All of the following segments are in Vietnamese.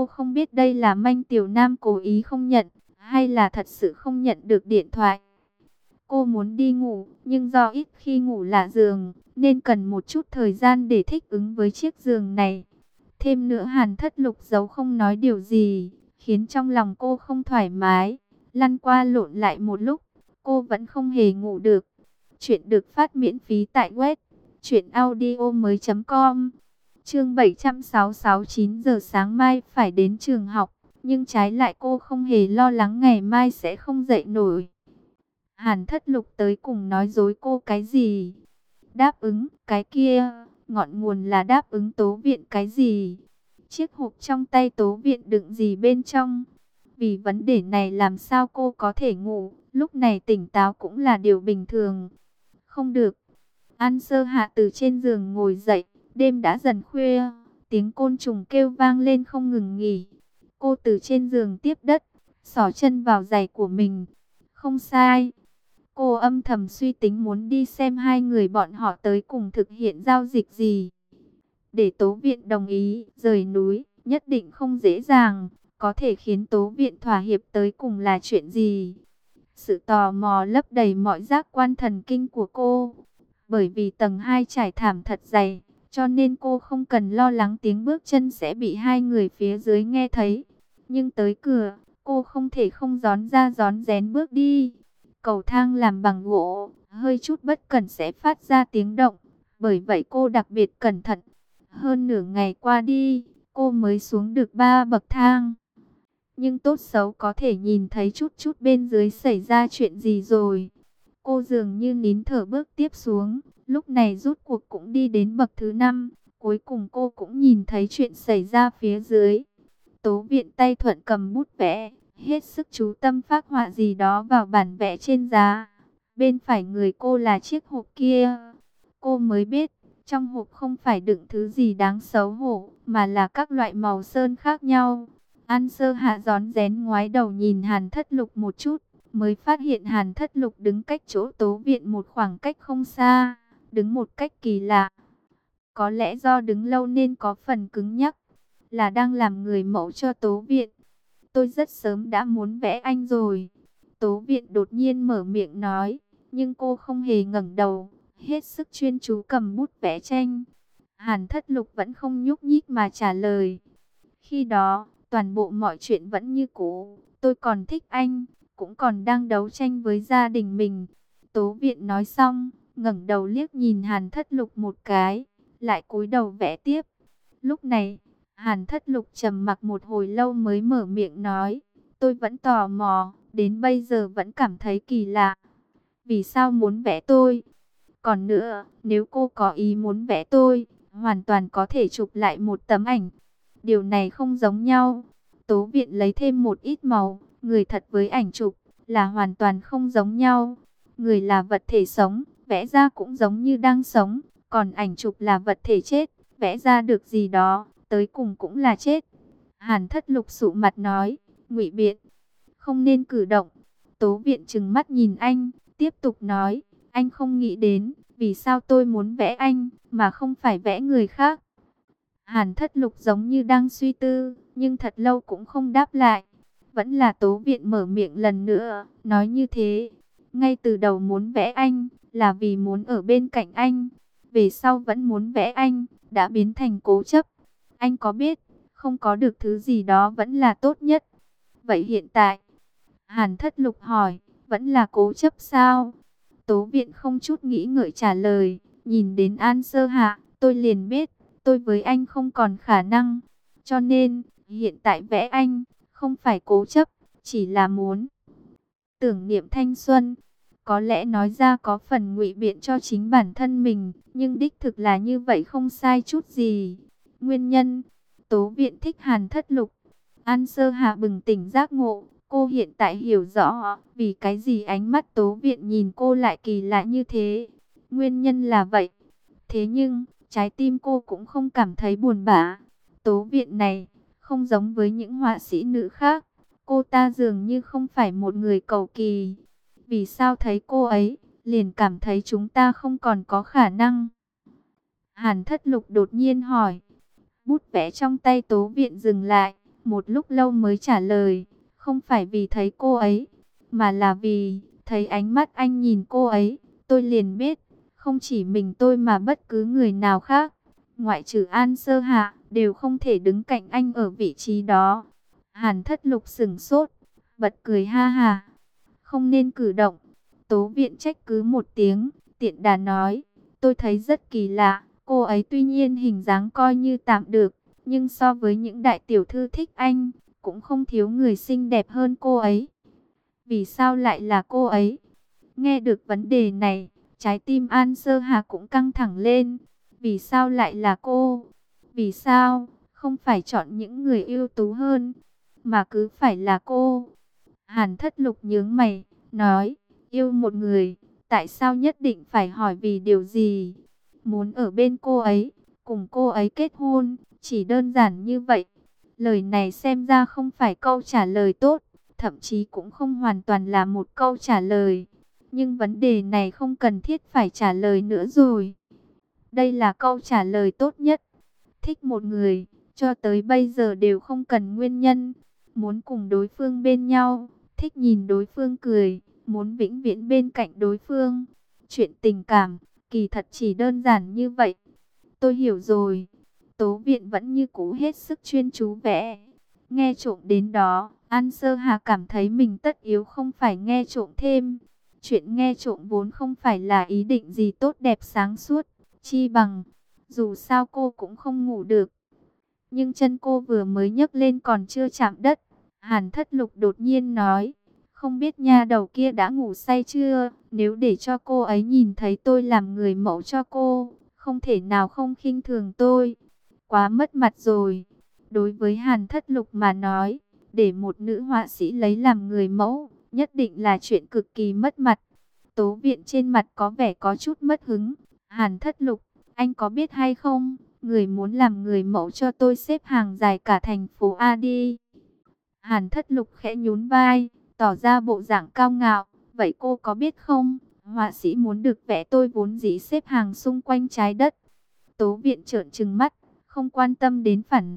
Cô không biết đây là Manh Tiểu Nam cố ý không nhận, hay là thật sự không nhận được điện thoại. Cô muốn đi ngủ, nhưng do ít khi ngủ là giường, nên cần một chút thời gian để thích ứng với chiếc giường này. Thêm nữa Hàn Thất Lục giấu không nói điều gì, khiến trong lòng cô không thoải mái. Lăn qua lộn lại một lúc, cô vẫn không hề ngủ được. Chuyện được phát miễn phí tại web truyệnaudiomoi.com. Chương 766, 9 giờ sáng mai phải đến trường học, nhưng trái lại cô không hề lo lắng ngày mai sẽ không dậy nổi. Hàn Thất Lục tới cùng nói dối cô cái gì? Đáp ứng cái kia, ngọn nguồn là đáp ứng Tố Viện cái gì? Chiếc hộp trong tay Tố Viện đựng gì bên trong? Vì vấn đề này làm sao cô có thể ngủ, lúc này tỉnh táo cũng là điều bình thường. Không được. An Sơ Hạ từ trên giường ngồi dậy, đêm đã dần khuya, tiếng côn trùng kêu vang lên không ngừng nghỉ. Cô từ trên giường tiếp đất, xỏ chân vào giày của mình. Không sai. Cô âm thầm suy tính muốn đi xem hai người bọn họ tới cùng thực hiện giao dịch gì. Để Tố Viện đồng ý rời núi, nhất định không dễ dàng. Có thể khiến Tố Viện thỏa hiệp tới cùng là chuyện gì? Sự tò mò lấp đầy mọi giác quan thần kinh của cô. Bởi vì tầng 2 trải thảm thật dày, cho nên cô không cần lo lắng tiếng bước chân sẽ bị hai người phía dưới nghe thấy. Nhưng tới cửa, cô không thể không rón ra rón rén bước đi. Cầu thang làm bằng gỗ, hơi chút bất cẩn sẽ phát ra tiếng động. Bởi vậy cô đặc biệt cẩn thận. Hơn nửa ngày qua đi, cô mới xuống được 3 bậc thang. Nhưng tốt xấu có thể nhìn thấy chút chút bên dưới xảy ra chuyện gì rồi. Cô dường như nín thở bước tiếp xuống. Lúc này rút cuộc cũng đi đến bậc thứ 5. Cuối cùng cô cũng nhìn thấy chuyện xảy ra phía dưới. Tố Viện tay thuận cầm bút vẽ, hết sức chú tâm phác họa gì đó vào bản vẽ trên giá. Bên phải người cô là chiếc hộp kia. Cô mới biết, trong hộp không phải đựng thứ gì đáng xấu hổ, mà là các loại màu sơn khác nhau. An Sơ Hạ rón rén ngoái đầu nhìn Hàn Thất Lục một chút, mới phát hiện Hàn Thất Lục đứng cách chỗ Tố Viện một khoảng cách không xa, đứng một cách kỳ lạ. Có lẽ do đứng lâu nên có phần cứng nhắc, là đang làm người mẫu cho Tố Viện. Tôi rất sớm đã muốn vẽ anh rồi. Tố Viện đột nhiên mở miệng nói, nhưng cô không hề ngẩng đầu, hết sức chuyên chú cầm bút vẽ tranh. Hàn Thất Lục vẫn không nhúc nhích mà trả lời. Khi đó, toàn bộ mọi chuyện vẫn như cũ. Tôi còn thích anh, cũng còn đang đấu tranh với gia đình mình. Tố Viện nói xong, ngẩng đầu liếc nhìn Hàn Thất Lục một cái, lại cúi đầu vẽ tiếp. Lúc này, Hàn Thất Lục trầm mặc một hồi lâu mới mở miệng nói, tôi vẫn tò mò, đến bây giờ vẫn cảm thấy kỳ lạ. Vì sao muốn vẽ tôi? Còn nữa, nếu cô có ý muốn vẽ tôi, hoàn toàn có thể chụp lại một tấm ảnh. Điều này không giống nhau. Tố Viện lấy thêm một ít màu, người thật với ảnh chụp là hoàn toàn không giống nhau. Người là vật thể sống, vẽ ra cũng giống như đang sống, còn ảnh chụp là vật thể chết, vẽ ra được gì đó, tới cùng cũng là chết. Hàn Thất Lục sụ mặt nói, ngụy biện, không nên cử động. Tố Viện trừng mắt nhìn anh, tiếp tục nói, anh không nghĩ đến, vì sao tôi muốn vẽ anh, mà không phải vẽ người khác. Hàn Thất Lục giống như đang suy tư, nhưng thật lâu cũng không đáp lại. Vẫn là Tố Viện mở miệng lần nữa, nói như thế. Ngay từ đầu muốn vẽ anh, là vì muốn ở bên cạnh anh. Về sau vẫn muốn vẽ anh, đã biến thành cố chấp. Anh có biết, không có được thứ gì đó vẫn là tốt nhất. Vậy hiện tại, Hàn Thất Lục hỏi, vẫn là cố chấp sao? Tố Viện không chút nghĩ ngợi trả lời, nhìn đến An Sơ Hạ, tôi liền biết, tôi với anh không còn khả năng. Cho nên, hiện tại vẽ anh, không phải cố chấp, chỉ là muốn tưởng niệm thanh xuân. Có lẽ nói ra có phần ngụy biện cho chính bản thân mình, nhưng đích thực là như vậy không sai chút gì. Nguyên nhân, Tố Viện thích Hàn Thất Lục. An Sơ Hạ bừng tỉnh giác ngộ, cô hiện tại hiểu rõ vì cái gì ánh mắt Tố Viện nhìn cô lại kỳ lạ như thế. Nguyên nhân là vậy. Thế nhưng, trái tim cô cũng không cảm thấy buồn bã. Tố Viện này, không giống với những họa sĩ nữ khác. Cô ta dường như không phải một người cầu kỳ. Vì sao thấy cô ấy, liền cảm thấy chúng ta không còn có khả năng? Hàn Thất Lục đột nhiên hỏi. Bút vẽ trong tay Tố Viện dừng lại, một lúc lâu mới trả lời, không phải vì thấy cô ấy, mà là vì thấy ánh mắt anh nhìn cô ấy, tôi liền biết, không chỉ mình tôi mà bất cứ người nào khác, ngoại trừ An Sơ Hạ, đều không thể đứng cạnh anh ở vị trí đó. Hàn Thất Lục sững sốt, bật cười ha ha. Không nên cử động. Tố Viện trách cứ một tiếng, tiện đà nói, tôi thấy rất kỳ lạ, cô ấy tuy nhiên hình dáng coi như tạm được, nhưng so với những đại tiểu thư thích anh, cũng không thiếu người xinh đẹp hơn cô ấy. Vì sao lại là cô ấy? Nghe được vấn đề này, trái tim An Sơ Hà cũng căng thẳng lên. Vì sao lại là cô? Vì sao không phải chọn những người ưu tú hơn, mà cứ phải là cô? Hàn Thất Lục nhướng mày, nói, yêu một người, tại sao nhất định phải hỏi vì điều gì? Muốn ở bên cô ấy, cùng cô ấy kết hôn, chỉ đơn giản như vậy. Lời này xem ra không phải câu trả lời tốt, thậm chí cũng không hoàn toàn là một câu trả lời. Nhưng vấn đề này không cần thiết phải trả lời nữa rồi. Đây là câu trả lời tốt nhất. Thích một người, cho tới bây giờ đều không cần nguyên nhân. Muốn cùng đối phương bên nhau, thích nhìn đối phương cười, muốn vĩnh viễn bên cạnh đối phương. Chuyện tình cảm, kỳ thật chỉ đơn giản như vậy. Tôi hiểu rồi. Tố Viện vẫn như cũ hết sức chuyên chú vẽ. Nghe trộm đến đó, An Sơ Hà cảm thấy mình tất yếu không phải nghe trộm thêm. Chuyện nghe trộm vốn không phải là ý định gì tốt đẹp sáng suốt, chi bằng, dù sao cô cũng không ngủ được. Nhưng chân cô vừa mới nhấc lên còn chưa chạm đất. Hàn Thất Lục đột nhiên nói, không biết nha đầu kia đã ngủ say chưa, nếu để cho cô ấy nhìn thấy tôi làm người mẫu cho cô, không thể nào không khinh thường tôi. Quá mất mặt rồi. Đối với Hàn Thất Lục mà nói, để một nữ họa sĩ lấy làm người mẫu, nhất định là chuyện cực kỳ mất mặt. Tố Viện trên mặt có vẻ có chút mất hứng. Hàn Thất Lục, anh có biết hay không, người muốn làm người mẫu cho tôi xếp hàng dài cả thành phố A đi. Hàn Thất Lục khẽ nhún vai, tỏ ra bộ dạng cao ngạo. Vậy cô có biết không, họa sĩ muốn được vẽ tôi vốn dĩ xếp hàng xung quanh trái đất. Tố Viện trợn trừng mắt, không quan tâm đến phản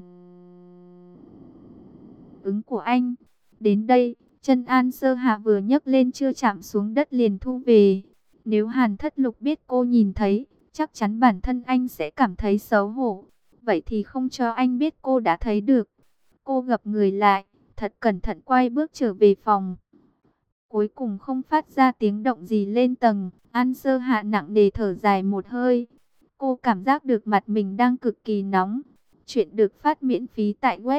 ứng của anh. Đến đây, chân An Sơ Hạ vừa nhấc lên chưa chạm xuống đất liền thu về. Nếu Hàn Thất Lục biết cô nhìn thấy, chắc chắn bản thân anh sẽ cảm thấy xấu hổ. Vậy thì không cho anh biết cô đã thấy được. Cô gập người lại, thật cẩn thận quay bước trở về phòng. Cuối cùng không phát ra tiếng động gì lên tầng, An Sơ Hạ nặng nề thở dài một hơi. Cô cảm giác được mặt mình đang cực kỳ nóng. Chuyện được phát miễn phí tại web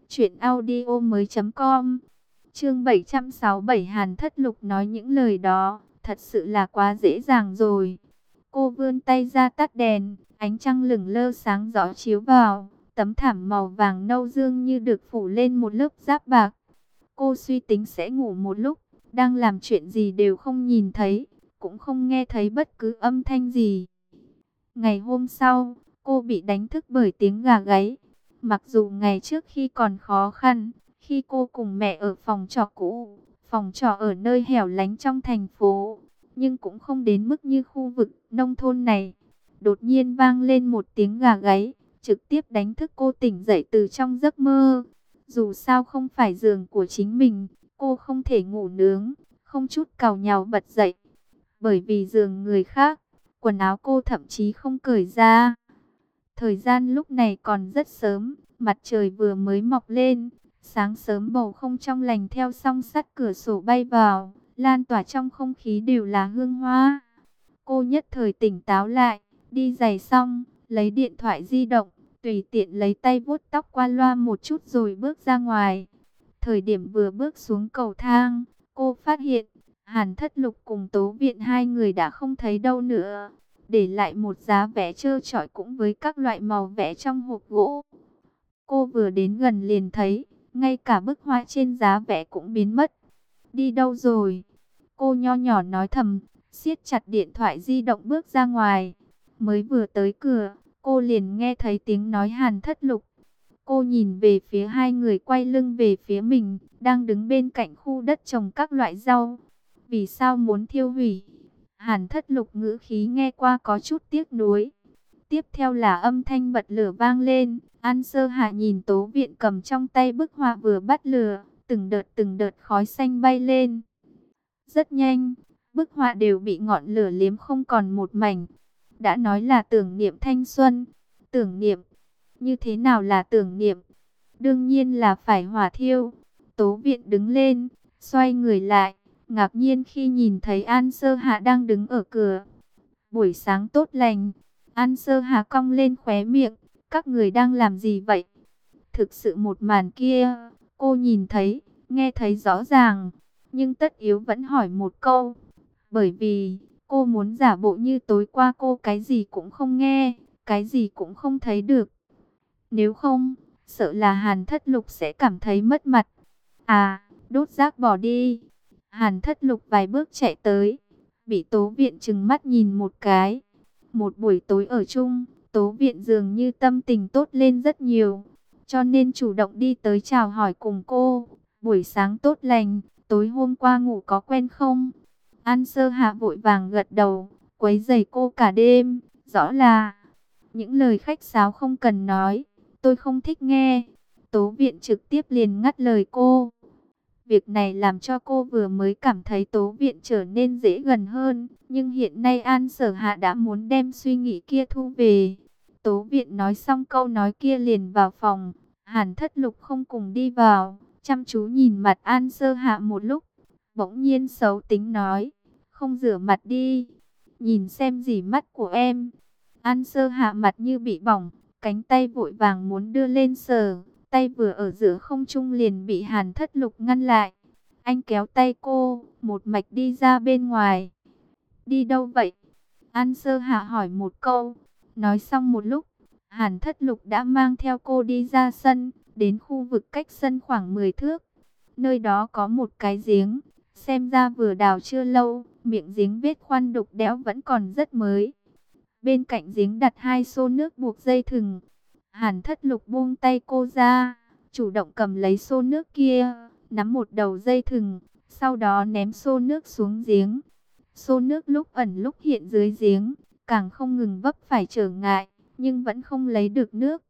truyệnaudiomoi.com. Chương 767, Hàn Thất Lục nói những lời đó, thật sự là quá dễ dàng rồi. Cô vươn tay ra tắt đèn, ánh trăng lửng lơ sáng rõ chiếu vào, tấm thảm màu vàng nâu dương như được phủ lên một lớp giáp bạc. Cô suy tính sẽ ngủ một lúc, đang làm chuyện gì đều không nhìn thấy, cũng không nghe thấy bất cứ âm thanh gì. Ngày hôm sau, cô bị đánh thức bởi tiếng gà gáy. Mặc dù ngày trước khi còn khó khăn, khi cô cùng mẹ ở phòng trọ cũ, phòng trọ ở nơi hẻo lánh trong thành phố, nhưng cũng không đến mức như khu vực nông thôn này. Đột nhiên vang lên một tiếng gà gáy, trực tiếp đánh thức cô tỉnh dậy từ trong giấc mơ. Dù sao không phải giường của chính mình, cô không thể ngủ nướng, không chút càu nhàu bật dậy. Bởi vì giường người khác, quần áo cô thậm chí không cởi ra. Thời gian lúc này còn rất sớm, mặt trời vừa mới mọc lên, sáng sớm bầu không trong lành theo song sắt cửa sổ bay vào, lan tỏa trong không khí đều là hương hoa. Cô nhất thời tỉnh táo lại, đi giày xong, lấy điện thoại di động, tùy tiện lấy tay vuốt tóc qua loa một chút rồi bước ra ngoài. Thời điểm vừa bước xuống cầu thang, cô phát hiện Hàn Thất Lục cùng Tố Viện hai người đã không thấy đâu nữa, để lại một giá vẽ trơ trọi cũng với các loại màu vẽ trong hộp gỗ. Cô vừa đến gần liền thấy, ngay cả bức họa trên giá vẽ cũng biến mất. Đi đâu rồi? Cô nho nhỏ nói thầm, siết chặt điện thoại di động bước ra ngoài. Mới vừa tới cửa, cô liền nghe thấy tiếng nói Hàn Thất Lục. Cô nhìn về phía hai người quay lưng về phía mình, đang đứng bên cạnh khu đất trồng các loại rau. Vì sao muốn thiêu hủy? Hàn Thất Lục ngữ khí nghe qua có chút tiếc nuối. Tiếp theo là âm thanh bật lửa vang lên, An Sơ Hạ nhìn Tố Viện cầm trong tay bức họa vừa bắt lửa, từng đợt khói xanh bay lên. Rất nhanh, bức họa đều bị ngọn lửa liếm không còn một mảnh. Đã nói là tưởng niệm thanh xuân. Tưởng niệm, như thế nào là tưởng niệm? Đương nhiên là phải hỏa thiêu. Tố Viện đứng lên, xoay người lại, ngạc nhiên khi nhìn thấy An Sơ Hạ đang đứng ở cửa. Buổi sáng tốt lành. An Sơ Hạ cong lên khóe miệng. Các người đang làm gì vậy? Thực sự một màn kia, cô nhìn thấy, nghe thấy rõ ràng. Nhưng tất yếu vẫn hỏi một câu. Bởi vì, cô muốn giả bộ như tối qua cô cái gì cũng không nghe, cái gì cũng không thấy được. Nếu không, sợ là Hàn Thất Lục sẽ cảm thấy mất mặt. À, đốt rác bỏ đi. Hàn Thất Lục vài bước chạy tới, bị Tố Viện trừng mắt nhìn một cái. Một buổi tối ở chung, Tố Viện dường như tâm tình tốt lên rất nhiều, cho nên chủ động đi tới chào hỏi cùng cô. Buổi sáng tốt lành, tối hôm qua ngủ có quen không? An Sơ Hạ vội vàng gật đầu, quấy rầy cô cả đêm, rõ là những lời khách sáo không cần nói, tôi không thích nghe. Tố Viện trực tiếp liền ngắt lời cô. Việc này làm cho cô vừa mới cảm thấy Tố Viện trở nên dễ gần hơn, nhưng hiện nay An Sở Hạ đã muốn đem suy nghĩ kia thu về. Tố Viện nói xong câu nói kia liền vào phòng, Hàn Thất Lục không cùng đi vào, chăm chú nhìn mặt An Sơ Hạ một lúc, bỗng nhiên xấu tính nói, không rửa mặt đi, nhìn xem gì mắt của em. An Sơ Hạ mặt như bị bỏng, cánh tay vội vàng muốn đưa lên sờ, tay vừa ở giữa không trung liền bị Hàn Thất Lục ngăn lại. Anh kéo tay cô, một mạch đi ra bên ngoài. Đi đâu vậy? An Sơ Hạ hỏi một câu. Nói xong một lúc, Hàn Thất Lục đã mang theo cô đi ra sân, đến khu vực cách sân khoảng 10 thước. Nơi đó có một cái giếng, xem ra vừa đào chưa lâu, miệng giếng vết khoan đục đẽo vẫn còn rất mới. Bên cạnh giếng đặt 2 xô nước buộc dây thừng. Hàn Thất Lục buông tay cô ra, chủ động cầm lấy xô nước kia, nắm một đầu dây thừng, sau đó ném xô nước xuống giếng. Xô nước lúc ẩn lúc hiện dưới giếng, càng không ngừng vấp phải trở ngại, nhưng vẫn không lấy được nước.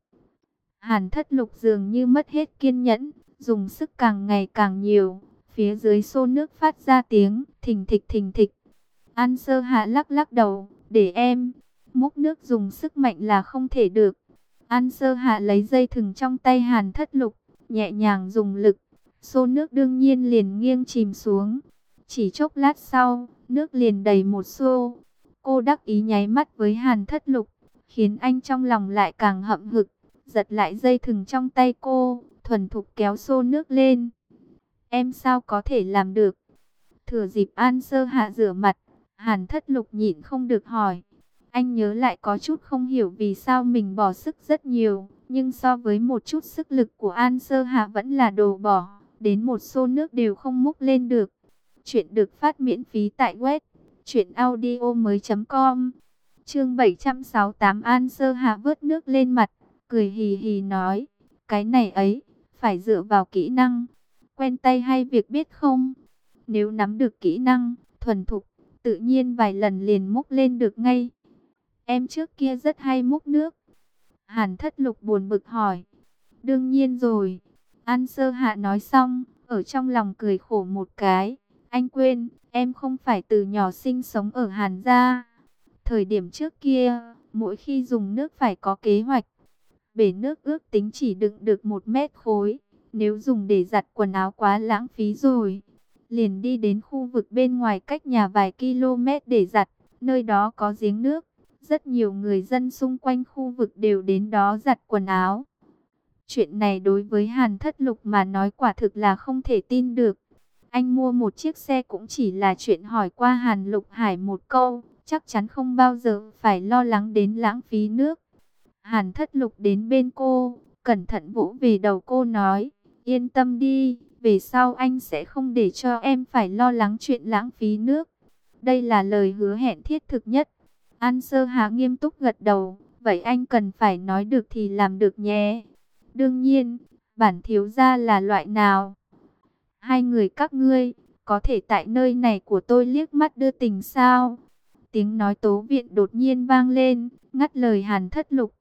Hàn Thất Lục dường như mất hết kiên nhẫn, dùng sức càng ngày càng nhiều, phía dưới xô nước phát ra tiếng thình thịch thình thịch. An Sơ Hạ lắc lắc đầu, để em. Múc nước dùng sức mạnh là không thể được. An Sơ Hạ lấy dây thừng trong tay Hàn Thất Lục, nhẹ nhàng dùng lực, xô nước đương nhiên liền nghiêng chìm xuống. Chỉ chốc lát sau, nước liền đầy một xô. Cô đắc ý nháy mắt với Hàn Thất Lục, khiến anh trong lòng lại càng hậm hực, giật lại dây thừng trong tay cô, thuần thục kéo xô nước lên. Em sao có thể làm được? Thừa dịp An Sơ Hạ rửa mặt, Hàn Thất Lục nhịn không được hỏi. Anh nhớ lại có chút không hiểu vì sao mình bỏ sức rất nhiều, nhưng so với một chút sức lực của An Sơ Hạ vẫn là đồ bỏ, đến một xô nước đều không múc lên được. Chuyện được phát miễn phí tại web truyệnaudiomoi.com. Chương 768. An Sơ Hạ vớt nước lên mặt, cười hì hì nói, cái này ấy, phải dựa vào kỹ năng, quen tay hay việc biết không? Nếu nắm được kỹ năng, thuần thục, tự nhiên vài lần liền múc lên được ngay. Em trước kia rất hay múc nước. Hàn Thất Lục buồn bực hỏi. Đương nhiên rồi. An Sơ Hạ nói xong, ở trong lòng cười khổ một cái. Anh quên, em không phải từ nhỏ sinh sống ở Hàn gia. Thời điểm trước kia, mỗi khi dùng nước phải có kế hoạch. Bể nước ước tính chỉ đựng được 1 mét khối. Nếu dùng để giặt quần áo quá lãng phí rồi. Liền đi đến khu vực bên ngoài cách nhà vài km để giặt. Nơi đó có giếng nước. Rất nhiều người dân xung quanh khu vực đều đến đó giặt quần áo. Chuyện này đối với Hàn Thất Lục mà nói quả thực là không thể tin được. Anh mua một chiếc xe cũng chỉ là chuyện hỏi qua Hàn Lục Hải một câu, chắc chắn không bao giờ phải lo lắng đến lãng phí nước. Hàn Thất Lục đến bên cô, cẩn thận vỗ về đầu cô nói, yên tâm đi, về sau anh sẽ không để cho em phải lo lắng chuyện lãng phí nước. Đây là lời hứa hẹn thiết thực nhất. An Sơ Hạ nghiêm túc gật đầu, vậy anh cần phải nói được thì làm được nhé. Đương nhiên, bản thiếu gia là loại nào? Hai người các ngươi, có thể tại nơi này của tôi liếc mắt đưa tình sao? Tiếng nói Tố Viện đột nhiên vang lên, ngắt lời Hàn Thất Lục.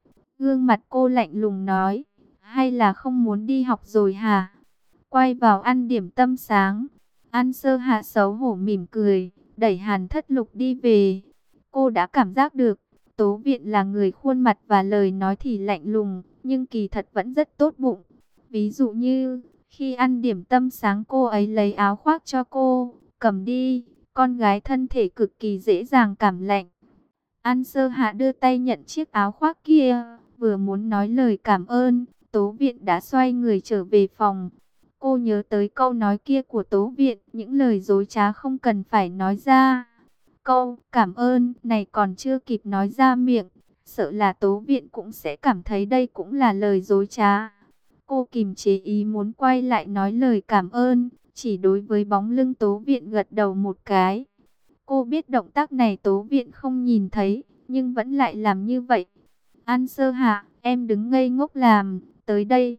Gương mặt cô lạnh lùng nói, hay là không muốn đi học rồi hả? Quay vào ăn điểm tâm sáng. An Sơ Hạ xấu hổ mỉm cười, đẩy Hàn Thất Lục đi về. Cô đã cảm giác được, Tố Viện là người khuôn mặt và lời nói thì lạnh lùng, nhưng kỳ thật vẫn rất tốt bụng. Ví dụ như, khi ăn điểm tâm sáng cô ấy lấy áo khoác cho cô, cầm đi, con gái thân thể cực kỳ dễ dàng cảm lạnh. An Sơ Hạ đưa tay nhận chiếc áo khoác kia, vừa muốn nói lời cảm ơn, Tố Viện đã xoay người trở về phòng. Cô nhớ tới câu nói kia của Tố Viện, những lời dối trá không cần phải nói ra. Câu cảm ơn này còn chưa kịp nói ra miệng, sợ là Tố Viện cũng sẽ cảm thấy đây cũng là lời dối trá. Cô kìm chế ý muốn quay lại nói lời cảm ơn, chỉ đối với bóng lưng Tố Viện gật đầu một cái. Cô biết động tác này Tố Viện không nhìn thấy, nhưng vẫn lại làm như vậy. An Sơ Hạ, em đứng ngây ngốc làm, tới đây.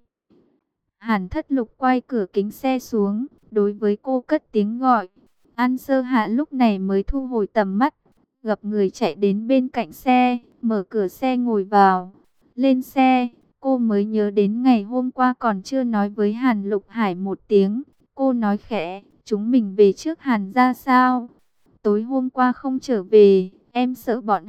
Hàn Thất Lục quay cửa kính xe xuống, đối với cô cất tiếng gọi. An Sơ Hạ lúc này mới thu hồi tầm mắt, gặp người chạy đến bên cạnh xe, mở cửa xe ngồi vào. Lên xe, cô mới nhớ đến ngày hôm qua còn chưa nói với Hàn Lục Hải một tiếng. Cô nói khẽ, chúng mình về trước Hàn ra sao? Tối hôm qua không trở về, em sợ bọn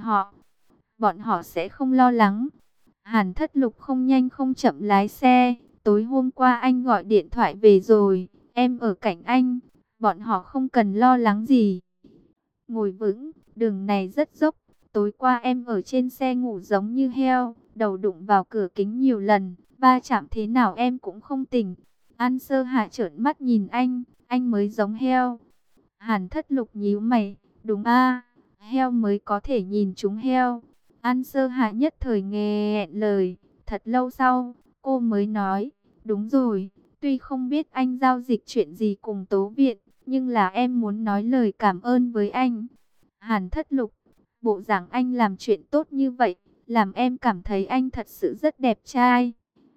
họ sẽ không lo lắng. Hàn Thất Lục không nhanh không chậm lái xe. Tối hôm qua anh gọi điện thoại về rồi, em ở cạnh anh, bọn họ không cần lo lắng gì. Ngồi vững, đường này rất dốc, tối qua em ở trên xe ngủ giống như heo, đầu đụng vào cửa kính nhiều lần, va chạm thế nào em cũng không tỉnh. An Sơ Hạ trợn mắt nhìn anh mới giống heo. Hàn Thất Lục nhíu mày, đúng a, heo mới có thể nhìn chúng heo. An Sơ Hạ nhất thời nghẹn lời, thật lâu sau, cô mới nói, đúng rồi, tuy không biết anh giao dịch chuyện gì cùng Tố Viện, nhưng là em muốn nói lời cảm ơn với anh. Hàn Thất Lục, bộ dạng anh làm chuyện tốt như vậy, làm em cảm thấy anh thật sự rất đẹp trai.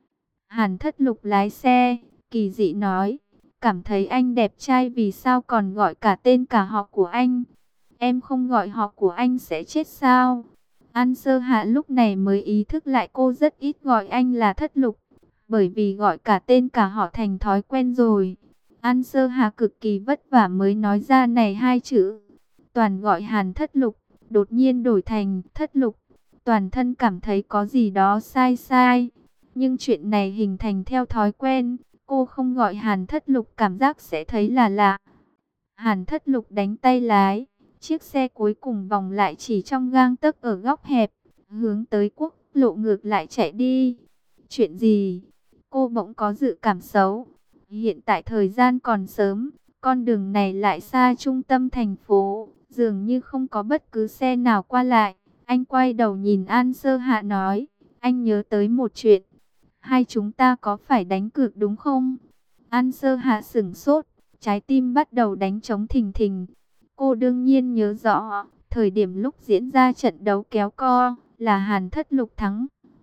Hàn Thất Lục lái xe, kỳ dị nói, cảm thấy anh đẹp trai vì sao còn gọi cả tên cả họ của anh. Em không gọi họ của anh sẽ chết sao? An Sơ Hạ lúc này mới ý thức lại cô rất ít gọi anh là Thất Lục, bởi vì gọi cả tên cả họ thành thói quen rồi. An Sơ Hạ cực kỳ vất vả mới nói ra này hai chữ. Toàn gọi Hàn Thất Lục, đột nhiên đổi thành Thất Lục. Toàn thân cảm thấy có gì đó sai sai. Nhưng chuyện này hình thành theo thói quen, cô không gọi Hàn Thất Lục cảm giác sẽ thấy là lạ. Hàn Thất Lục đánh tay lái, chiếc xe cuối cùng vòng lại chỉ trong gang tấc ở góc hẹp, hướng tới quốc lộ ngược lại chạy đi. Chuyện gì? Cô bỗng có dự cảm xấu. Hiện tại thời gian còn sớm, con đường này lại xa trung tâm thành phố, dường như không có bất cứ xe nào qua lại. Anh quay đầu nhìn An Sơ Hạ nói, anh nhớ tới một chuyện. Hai chúng ta có phải đánh cược đúng không? An Sơ Hạ sửng sốt, trái tim bắt đầu đánh trống thình thình. Cô đương nhiên nhớ rõ, thời điểm lúc diễn ra trận đấu kéo co, là Hàn Thất Lục thắng.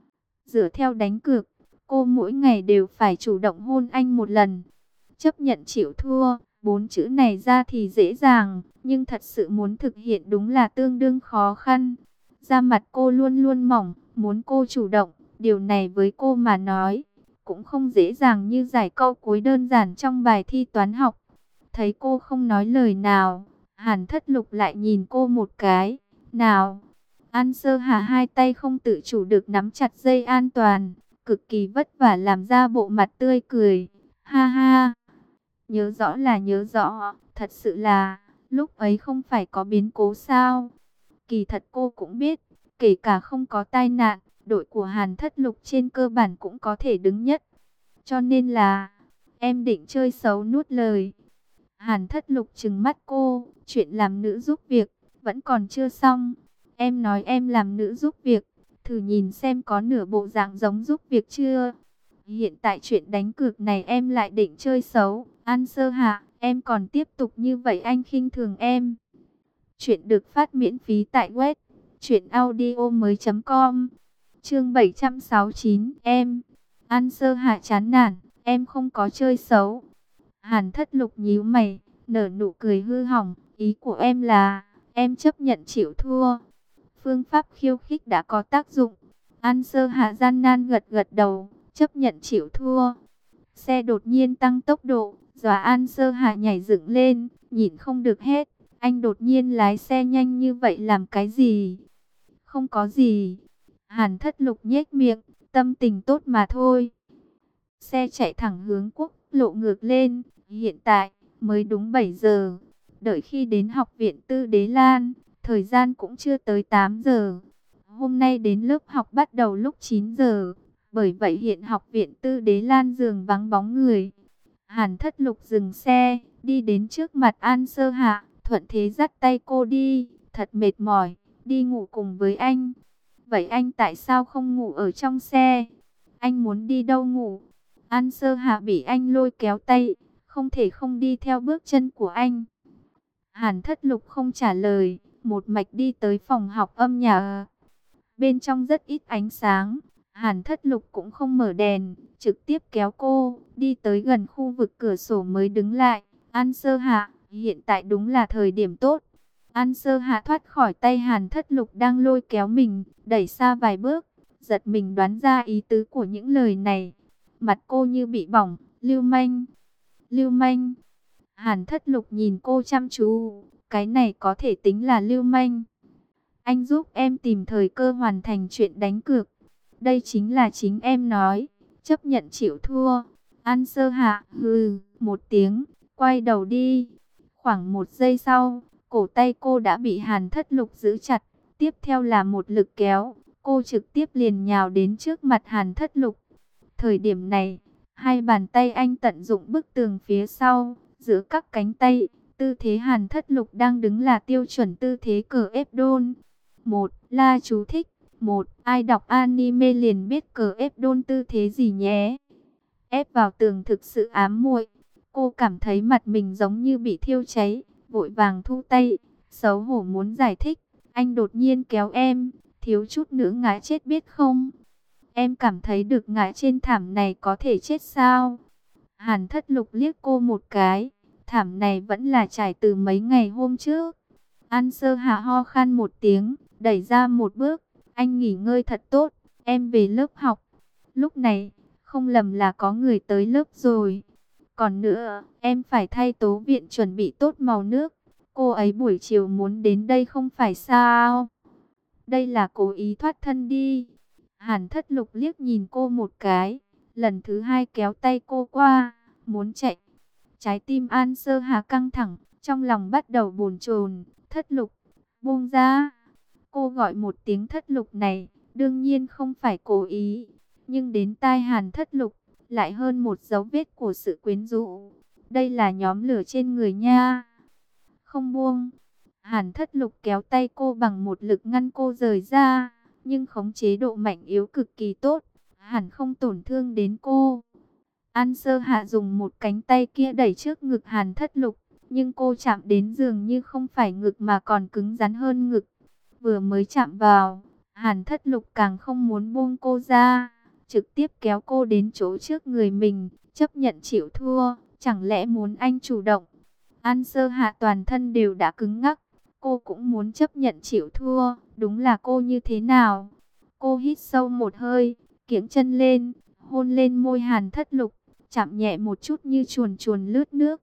Dựa theo đánh cược, cô mỗi ngày đều phải chủ động hôn anh một lần. Chấp nhận chịu thua, bốn chữ này ra thì dễ dàng, nhưng thật sự muốn thực hiện đúng là tương đương khó khăn. Da mặt cô luôn luôn mỏng, muốn cô chủ động, điều này với cô mà nói, cũng không dễ dàng như giải câu cuối đơn giản trong bài thi toán học. Thấy cô không nói lời nào, Hàn Thất Lục lại nhìn cô một cái, nào. An Sơ Hà hai tay không tự chủ được nắm chặt dây an toàn, cực kỳ vất vả làm ra bộ mặt tươi cười. Ha ha, nhớ rõ là nhớ rõ, thật sự là, lúc ấy không phải có biến cố sao. Kỳ thật cô cũng biết, kể cả không có tai nạn, đội của Hàn Thất Lục trên cơ bản cũng có thể đứng nhất. Cho nên là, em định chơi xấu nuốt lời. Hàn Thất Lục trừng mắt cô, chuyện làm nữ giúp việc, vẫn còn chưa xong. Em nói em làm nữ giúp việc, thử nhìn xem có nửa bộ dạng giống giúp việc chưa. Hiện tại chuyện đánh cược này em lại định chơi xấu. An Sơ Hạ, em còn tiếp tục như vậy anh khinh thường em. Chuyện được phát miễn phí tại web truyệnaudiomoi.com. Chương 769, em. An Sơ Hạ chán nản, em không có chơi xấu. Hàn Thất Lục nhíu mày, nở nụ cười hư hỏng, ý của em là em chấp nhận chịu thua. Phương pháp khiêu khích đã có tác dụng. An Sơ Hạ gian nan gật gật đầu, chấp nhận chịu thua. Xe đột nhiên tăng tốc độ, dọa An Sơ Hạ nhảy dựng lên, nhìn không được hết. Anh đột nhiên lái xe nhanh như vậy làm cái gì? Không có gì. Hàn Thất Lục nhếch miệng, tâm tình tốt mà thôi. Xe chạy thẳng hướng quốc lộ ngược lên, hiện tại mới đúng 7 giờ. Đợi khi đến học viện Tư Đế Lan, thời gian cũng chưa tới 8 giờ. Hôm nay đến lớp học bắt đầu lúc 9 giờ, bởi vậy hiện học viện Tư Đế Lan giường vắng bóng người. Hàn Thất Lục dừng xe, đi đến trước mặt An Sơ Hạ, thuận thế dắt tay cô đi, thật mệt mỏi, đi ngủ cùng với anh. Vậy anh tại sao không ngủ ở trong xe? Anh muốn đi đâu ngủ? An Sơ Hạ bị anh lôi kéo tay, không thể không đi theo bước chân của anh. Hàn Thất Lục không trả lời, một mạch đi tới phòng học âm nhạc. Bên trong rất ít ánh sáng, Hàn Thất Lục cũng không mở đèn, trực tiếp kéo cô đi tới gần khu vực cửa sổ mới đứng lại. An Sơ Hạ, hiện tại đúng là thời điểm tốt. An Sơ Hạ thoát khỏi tay Hàn Thất Lục đang lôi kéo mình, đẩy xa vài bước, giật mình đoán ra ý tứ của những lời này. Mặt cô như bị bỏng, lưu manh, lưu manh. Hàn Thất Lục nhìn cô chăm chú, cái này có thể tính là lưu manh. Anh giúp em tìm thời cơ hoàn thành chuyện đánh cược. Đây chính là chính em nói, chấp nhận chịu thua. An Sơ Hạ hừ một tiếng, quay đầu đi. Khoảng 1 giây sau, cổ tay cô đã bị Hàn Thất Lục giữ chặt. Tiếp theo là một lực kéo, cô trực tiếp liền nhào đến trước mặt Hàn Thất Lục. Thời điểm này, hai bàn tay anh tận dụng bức tường phía sau, giữa các cánh tay. Tư thế Hàn Thất Lục đang đứng là tiêu chuẩn tư thế cờ ép đôn. Một, la chú thích. Một, ai đọc anime liền biết cờ ép đôn tư thế gì nhé. Ép vào tường thực sự ám muội. Cô cảm thấy mặt mình giống như bị thiêu cháy, vội vàng thu tay, xấu hổ muốn giải thích. Anh đột nhiên kéo em, thiếu chút nữa ngã chết biết không? Em cảm thấy được ngã trên thảm này có thể chết sao? Hàn Thất Lục liếc cô một cái, thảm này vẫn là trải từ mấy ngày hôm trước. An Sơ Hạ ho khan một tiếng, đẩy ra một bước. Anh nghỉ ngơi thật tốt, em về lớp học. Lúc này, không lầm là có người tới lớp rồi. Còn nữa, em phải thay tố viện chuẩn bị tốt màu nước. Cô ấy buổi chiều muốn đến đây không phải sao? Đây là cố ý thoát thân đi. Hàn Thất Lục liếc nhìn cô một cái, lần thứ hai kéo tay cô qua, muốn chạy. Trái tim An Sơ Hà căng thẳng, trong lòng bắt đầu bồn chồn. Thất Lục, buông ra. Cô gọi một tiếng Thất Lục này, đương nhiên không phải cố ý. Nhưng đến tai Hàn Thất Lục, lại hơn một dấu vết của sự quyến rũ. Đây là nhóm lửa trên người nha. Không buông. Hàn Thất Lục kéo tay cô bằng một lực ngăn cô rời ra. Nhưng khống chế độ mạnh yếu cực kỳ tốt, hẳn không tổn thương đến cô. An Sơ Hạ dùng một cánh tay kia đẩy trước ngực Hàn Thất Lục, nhưng cô chạm đến dường như không phải ngực mà còn cứng rắn hơn ngực. Vừa mới chạm vào, Hàn Thất Lục càng không muốn buông cô ra, trực tiếp kéo cô đến chỗ trước người mình, chấp nhận chịu thua, chẳng lẽ muốn anh chủ động. An Sơ Hạ toàn thân đều đã cứng ngắc, cô cũng muốn chấp nhận chịu thua, đúng là cô như thế nào. Cô hít sâu một hơi, kiễng chân lên, hôn lên môi Hàn Thất Lục, chạm nhẹ một chút như chuồn chuồn lướt nước.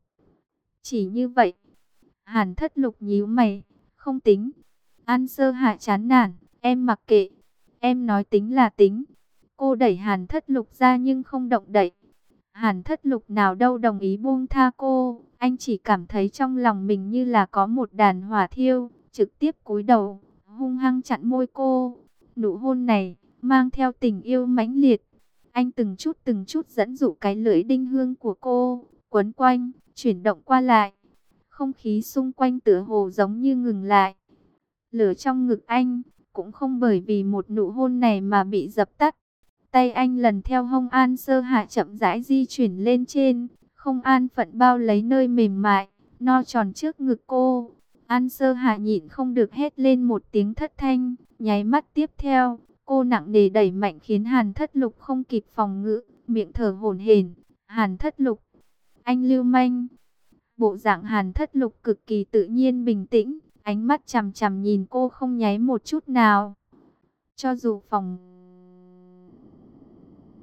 Chỉ như vậy. Hàn Thất Lục nhíu mày, không tính. An Sơ Hạ chán nản, em mặc kệ, em nói tính là tính. Cô đẩy Hàn Thất Lục ra nhưng không động đậy. Hàn Thất Lục nào đâu đồng ý buông tha cô, anh chỉ cảm thấy trong lòng mình như là có một đàn hỏa thiêu, trực tiếp cúi đầu, hung hăng chặn môi cô. Nụ hôn này mang theo tình yêu mãnh liệt. Anh từng chút dẫn dụ cái lưỡi đinh hương của cô, quấn quanh, chuyển động qua lại. Không khí xung quanh tựa hồ giống như ngừng lại. Lửa trong ngực anh cũng không bởi vì một nụ hôn này mà bị dập tắt. Tay anh lần theo hông An Sơ Hạ chậm rãi di chuyển lên trên, không an phận bao lấy nơi mềm mại, no tròn trước ngực cô. An Sơ Hạ nhịn không được hét lên một tiếng thất thanh, nháy mắt tiếp theo, cô nặng nề đẩy mạnh khiến Hàn Thất Lục không kịp phòng ngự, miệng thở hổn hển. Hàn Thất Lục, anh lưu manh. Bộ dạng Hàn Thất Lục cực kỳ tự nhiên bình tĩnh, ánh mắt chằm chằm nhìn cô không nháy một chút nào. Cho dù phòng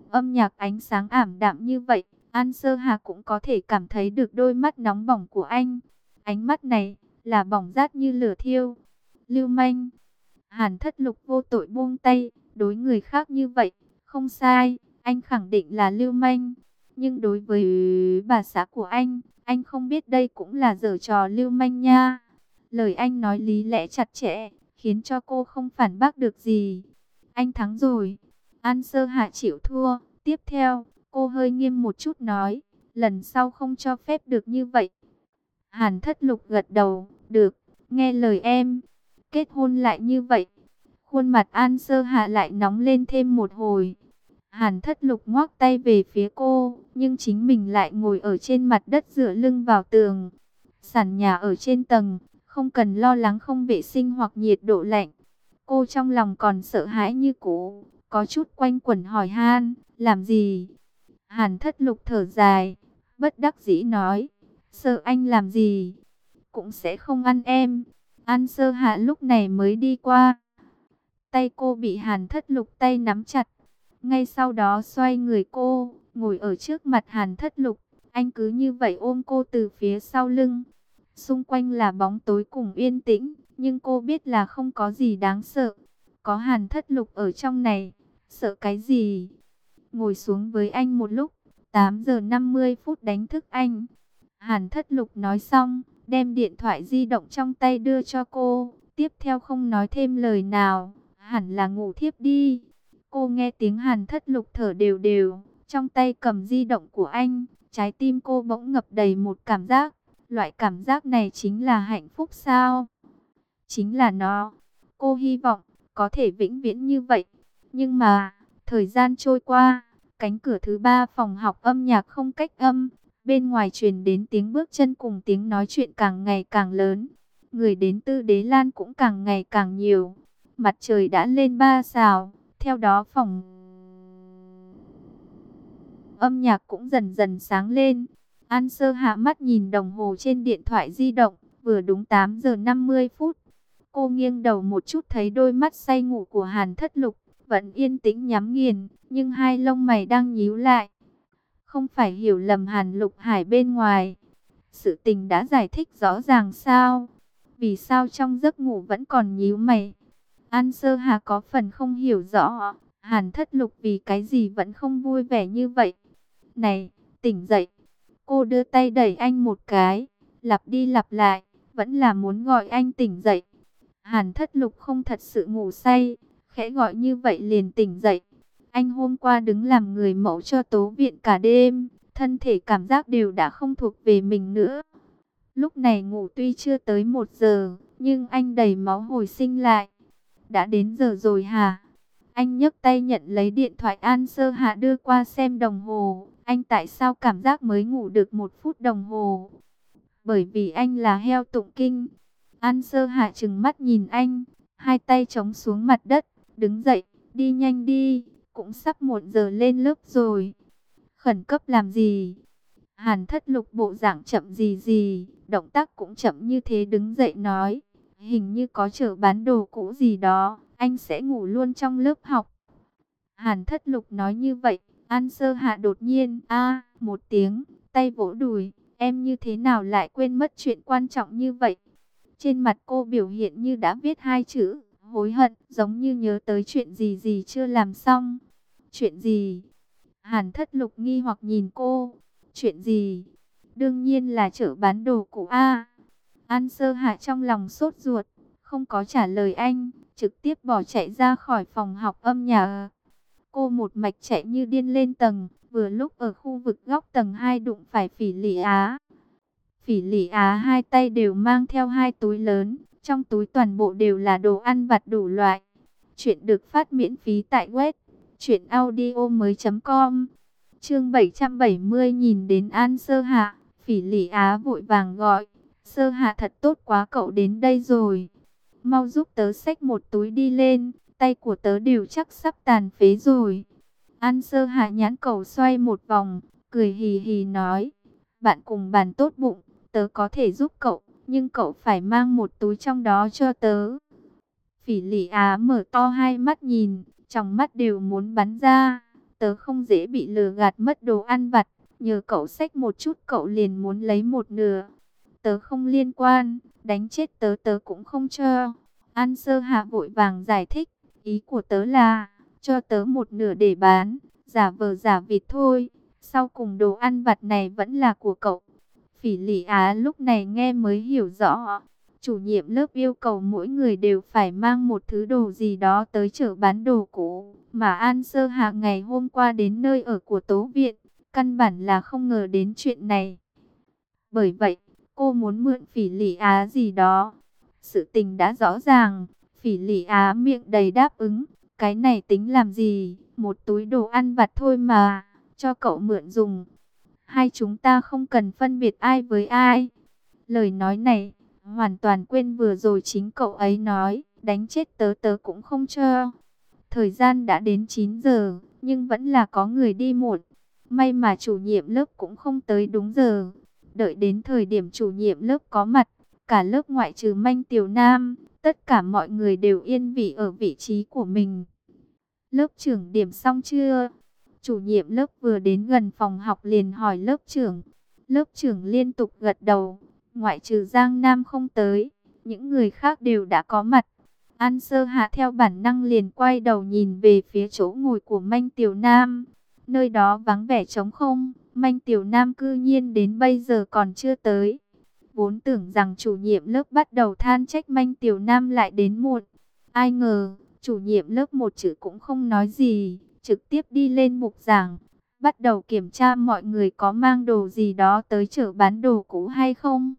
âm nhạc ánh sáng ảm đạm như vậy, An Sơ Hà cũng có thể cảm thấy được đôi mắt nóng bỏng của anh. Ánh mắt này là bỏng rát như lửa thiêu. Lưu manh. Hàn Thất Lục vô tội buông tay, đối người khác như vậy, không sai, anh khẳng định là lưu manh. Nhưng đối với bà xã của anh không biết đây cũng là giở trò lưu manh nha. Lời anh nói lý lẽ chặt chẽ, khiến cho cô không phản bác được gì. Anh thắng rồi. An Sơ Hạ chịu thua. Tiếp theo, cô hơi nghiêm một chút nói, lần sau không cho phép được như vậy. Hàn Thất Lục gật đầu, được, nghe lời em. Kết hôn lại như vậy. Khuôn mặt An Sơ Hạ lại nóng lên thêm một hồi. Hàn Thất Lục ngoắc tay về phía cô, nhưng chính mình lại ngồi ở trên mặt đất dựa lưng vào tường. Sàn nhà ở trên tầng, không cần lo lắng không vệ sinh hoặc nhiệt độ lạnh. Cô trong lòng còn sợ hãi như cũ, có chút quanh quẩn hỏi han, làm gì? Hàn Thất Lục thở dài, bất đắc dĩ nói, sợ anh làm gì? Cũng sẽ không ăn em. An Sơ Hạ lúc này mới đi qua. Tay cô bị Hàn Thất Lục tay nắm chặt. Ngay sau đó xoay người cô, ngồi ở trước mặt Hàn Thất Lục. Anh cứ như vậy ôm cô từ phía sau lưng. Xung quanh là bóng tối cùng yên tĩnh, nhưng cô biết là không có gì đáng sợ. Có Hàn Thất Lục ở trong này, sợ cái gì? Ngồi xuống với anh một lúc, 8 giờ 50 phút đánh thức anh. Hàn Thất Lục nói xong, đem điện thoại di động trong tay đưa cho cô. Tiếp theo không nói thêm lời nào, hẳn là ngủ thiếp đi. Cô nghe tiếng Hàn Thất Lục thở đều đều, trong tay cầm di động của anh. Trái tim cô bỗng ngập đầy một cảm giác. Loại cảm giác này chính là hạnh phúc sao? Chính là nó. Cô hy vọng có thể vĩnh viễn như vậy. Nhưng mà, thời gian trôi qua, cánh cửa thứ ba phòng học âm nhạc không cách âm. Bên ngoài truyền đến tiếng bước chân cùng tiếng nói chuyện càng ngày càng lớn. Người đến Tư Đế Lan cũng càng ngày càng nhiều. Mặt trời đã lên 3 sào. Theo đó phòng âm nhạc cũng dần dần sáng lên. An Sơ hạ mắt nhìn đồng hồ trên điện thoại di động. Vừa đúng 8 giờ 50 phút. Cô nghiêng đầu một chút thấy đôi mắt say ngủ của Hàn Thất Lục. Vẫn yên tĩnh nhắm nghiền. Nhưng hai lông mày đang nhíu lại. Không phải hiểu lầm Hàn Lục Hải bên ngoài. Sự tình đã giải thích rõ ràng sao? Vì sao trong giấc ngủ vẫn còn nhíu mày? An Sơ Hà có phần không hiểu rõ. Hàn Thất Lục vì cái gì vẫn không vui vẻ như vậy? Này, tỉnh dậy. Cô đưa tay đẩy anh một cái. Lặp đi lặp lại. Vẫn là muốn gọi anh tỉnh dậy. Hàn Thất Lục không thật sự ngủ say. Khẽ gọi như vậy liền tỉnh dậy. Anh hôm qua đứng làm người mẫu cho tố viện cả đêm, thân thể cảm giác đều đã không thuộc về mình nữa. Lúc này ngủ tuy chưa tới 1 giờ, nhưng anh đầy máu hồi sinh lại. Đã đến giờ rồi hả? Anh nhấc tay nhận lấy điện thoại An Sơ Hạ đưa qua xem đồng hồ. Anh tại sao cảm giác mới ngủ được 1 phút đồng hồ? Bởi vì anh là heo tụng kinh. An Sơ Hạ trừng mắt nhìn anh, hai tay chống xuống mặt đất, đứng dậy, đi nhanh đi. Cũng sắp 1 giờ lên lớp rồi. Khẩn cấp làm gì? Hàn Thất Lục bộ dạng chậm gì gì, động tác cũng chậm như thế đứng dậy nói. Hình như có chở bán đồ cũ gì đó, anh sẽ ngủ luôn trong lớp học. Hàn Thất Lục nói như vậy, An Sơ Hạ đột nhiên, một tiếng, tay vỗ đùi. Em như thế nào lại quên mất chuyện quan trọng như vậy? Trên mặt cô biểu hiện như đã viết 2 chữ, hối hận, giống như nhớ tới chuyện gì gì chưa làm xong. Chuyện gì? Hàn Thất Lục nghi hoặc nhìn cô. Chuyện gì? Đương nhiên là chở bán đồ cũ An Sơ Hạ trong lòng sốt ruột, không có trả lời anh, trực tiếp bỏ chạy ra khỏi phòng học âm nhạc. Cô một mạch chạy như điên lên tầng, vừa lúc ở khu vực góc tầng 2 đụng phải Phỉ Lị Á. Phỉ Lị Á hai tay đều mang theo 2 túi lớn, trong túi toàn bộ đều là đồ ăn vặt đủ loại. Chuyện được phát miễn phí tại web truyệnaudiomoi.com. Chương 770 nhìn đến An Sơ Hạ, Phỉ Lị Á vội vàng gọi, Sơ Hạ thật tốt quá cậu đến đây rồi. Mau giúp tớ xách một túi đi lên, tay của tớ đều chắc sắp tàn phế rồi. An Sơ Hạ nhãn cầu xoay một vòng, cười hì hì nói, bạn cùng bàn tốt bụng, tớ có thể giúp cậu, nhưng cậu phải mang một túi trong đó cho tớ. Phỉ Lị Á mở to hai mắt nhìn, trong mắt đều muốn bắn ra. tớ không dễ bị lừa gạt mất đồ ăn vặt. Nhờ cậu xách một chút cậu liền muốn lấy một nửa. Tớ không liên quan, đánh chết tớ tớ cũng không cho. An Sơ Hạ vội vàng giải thích, ý của tớ là, cho tớ một nửa để bán, giả vờ giả vịt thôi. Sau cùng đồ ăn vặt này vẫn là của cậu. Phỉ Lị Á lúc này nghe mới hiểu rõ. Chủ nhiệm lớp yêu cầu mỗi người đều phải mang một thứ đồ gì đó tới chợ bán đồ cũ. Mà An Sơ Hạ ngày hôm qua đến nơi ở của Tố Viện, căn bản là không ngờ đến chuyện này. Bởi vậy, cô muốn mượn Phỉ Lị Á gì đó. Sự tình đã rõ ràng, Phỉ Lị Á miệng đầy đáp ứng. Cái này tính làm gì, một túi đồ ăn vặt thôi mà, cho cậu mượn dùng. Hai chúng ta không cần phân biệt ai với ai. Lời nói này, hoàn toàn quên vừa rồi chính cậu ấy nói, đánh chết tớ tớ cũng không cho. Thời gian đã đến 9 giờ, nhưng vẫn là có người đi muộn. May mà chủ nhiệm lớp cũng không tới đúng giờ. Đợi đến thời điểm chủ nhiệm lớp có mặt, cả lớp ngoại trừ Manh Tiểu Nam, tất cả mọi người đều yên vị ở vị trí của mình. Lớp trưởng điểm xong chưa? Chủ nhiệm lớp vừa đến gần phòng học liền hỏi lớp trưởng. Lớp trưởng liên tục gật đầu, ngoại trừ Giang Nam không tới, những người khác đều đã có mặt. An Sơ Hạ theo bản năng liền quay đầu nhìn về phía chỗ ngồi của Manh Tiểu Nam. Nơi đó vắng vẻ trống không, Manh Tiểu Nam cư nhiên đến bây giờ còn chưa tới. Vốn tưởng rằng chủ nhiệm lớp bắt đầu than trách Manh Tiểu Nam lại đến muộn. Ai ngờ, chủ nhiệm lớp một chữ cũng không nói gì, trực tiếp đi lên bục giảng, bắt đầu kiểm tra mọi người có mang đồ gì đó tới chợ bán đồ cũ hay không.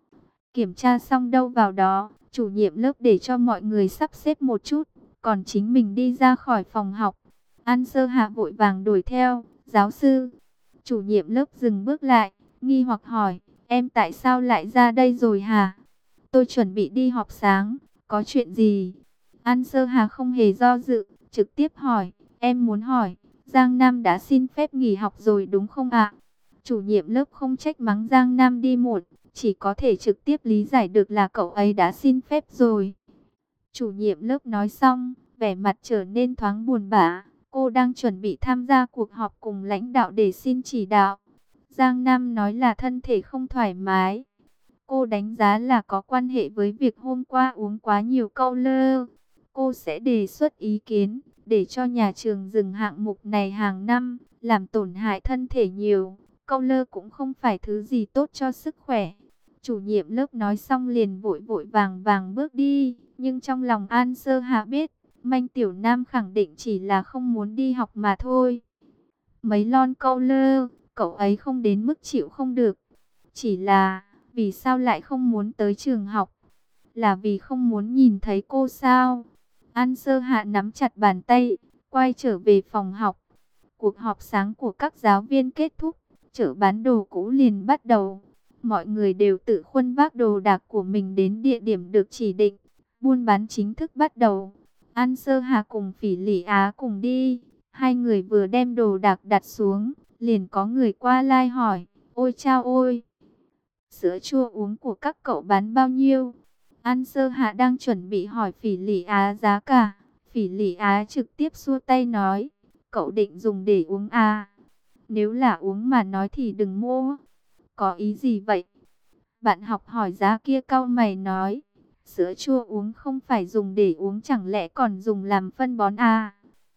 Kiểm tra xong đâu vào đó, chủ nhiệm lớp để cho mọi người sắp xếp một chút, còn chính mình đi ra khỏi phòng học. An Sơ Hạ vội vàng đuổi theo, giáo sư. Chủ nhiệm lớp dừng bước lại, nghi hoặc hỏi, em tại sao lại ra đây rồi hả? Tôi chuẩn bị đi họp sáng, có chuyện gì? An Sơ Hà không hề do dự, trực tiếp hỏi, em muốn hỏi, Giang Nam đã xin phép nghỉ học rồi đúng không ạ? Chủ nhiệm lớp không trách mắng Giang Nam đi muộn, chỉ có thể trực tiếp lý giải được là cậu ấy đã xin phép rồi. Chủ nhiệm lớp nói xong, vẻ mặt trở nên thoáng buồn bã, cô đang chuẩn bị tham gia cuộc họp cùng lãnh đạo để xin chỉ đạo. Giang Nam nói là thân thể không thoải mái. Cô đánh giá là có quan hệ với việc hôm qua uống quá nhiều cau lơ. Cô sẽ đề xuất ý kiến để cho nhà trường dừng hạng mục này hàng năm, làm tổn hại thân thể nhiều. Cau lơ cũng không phải thứ gì tốt cho sức khỏe. Chủ nhiệm lớp nói xong liền vội vội vàng vàng bước đi, nhưng trong lòng An Sơ Hạ biết, Manh Tiểu Nam khẳng định chỉ là không muốn đi học mà thôi. Mấy lon cau lơ, cậu ấy không đến mức chịu không được. Chỉ là, vì sao lại không muốn tới trường học? Là vì không muốn nhìn thấy cô sao? An Sơ Hạ nắm chặt bàn tay, quay trở về phòng học. Cuộc họp sáng của các giáo viên kết thúc, chợ bán đồ cũ liền bắt đầu. Mọi người đều tự khuân vác đồ đạc của mình đến địa điểm được chỉ định. Buôn bán chính thức bắt đầu. An Sơ Hạ cùng Phỉ Lị Á cùng đi. Hai người vừa đem đồ đạc đặt xuống, liền có người qua lai hỏi, ôi chao ôi! Sữa chua uống của các cậu bán bao nhiêu? An Sơ Hạ đang chuẩn bị hỏi Phỉ Lị Á giá cả. Phỉ Lị Á trực tiếp xua tay nói, cậu định dùng để uống à? Nếu là uống mà nói thì đừng mua. Có ý gì vậy? Bạn học hỏi giá kia cau mày nói, sữa chua uống không phải dùng để uống chẳng lẽ còn dùng làm phân bón à?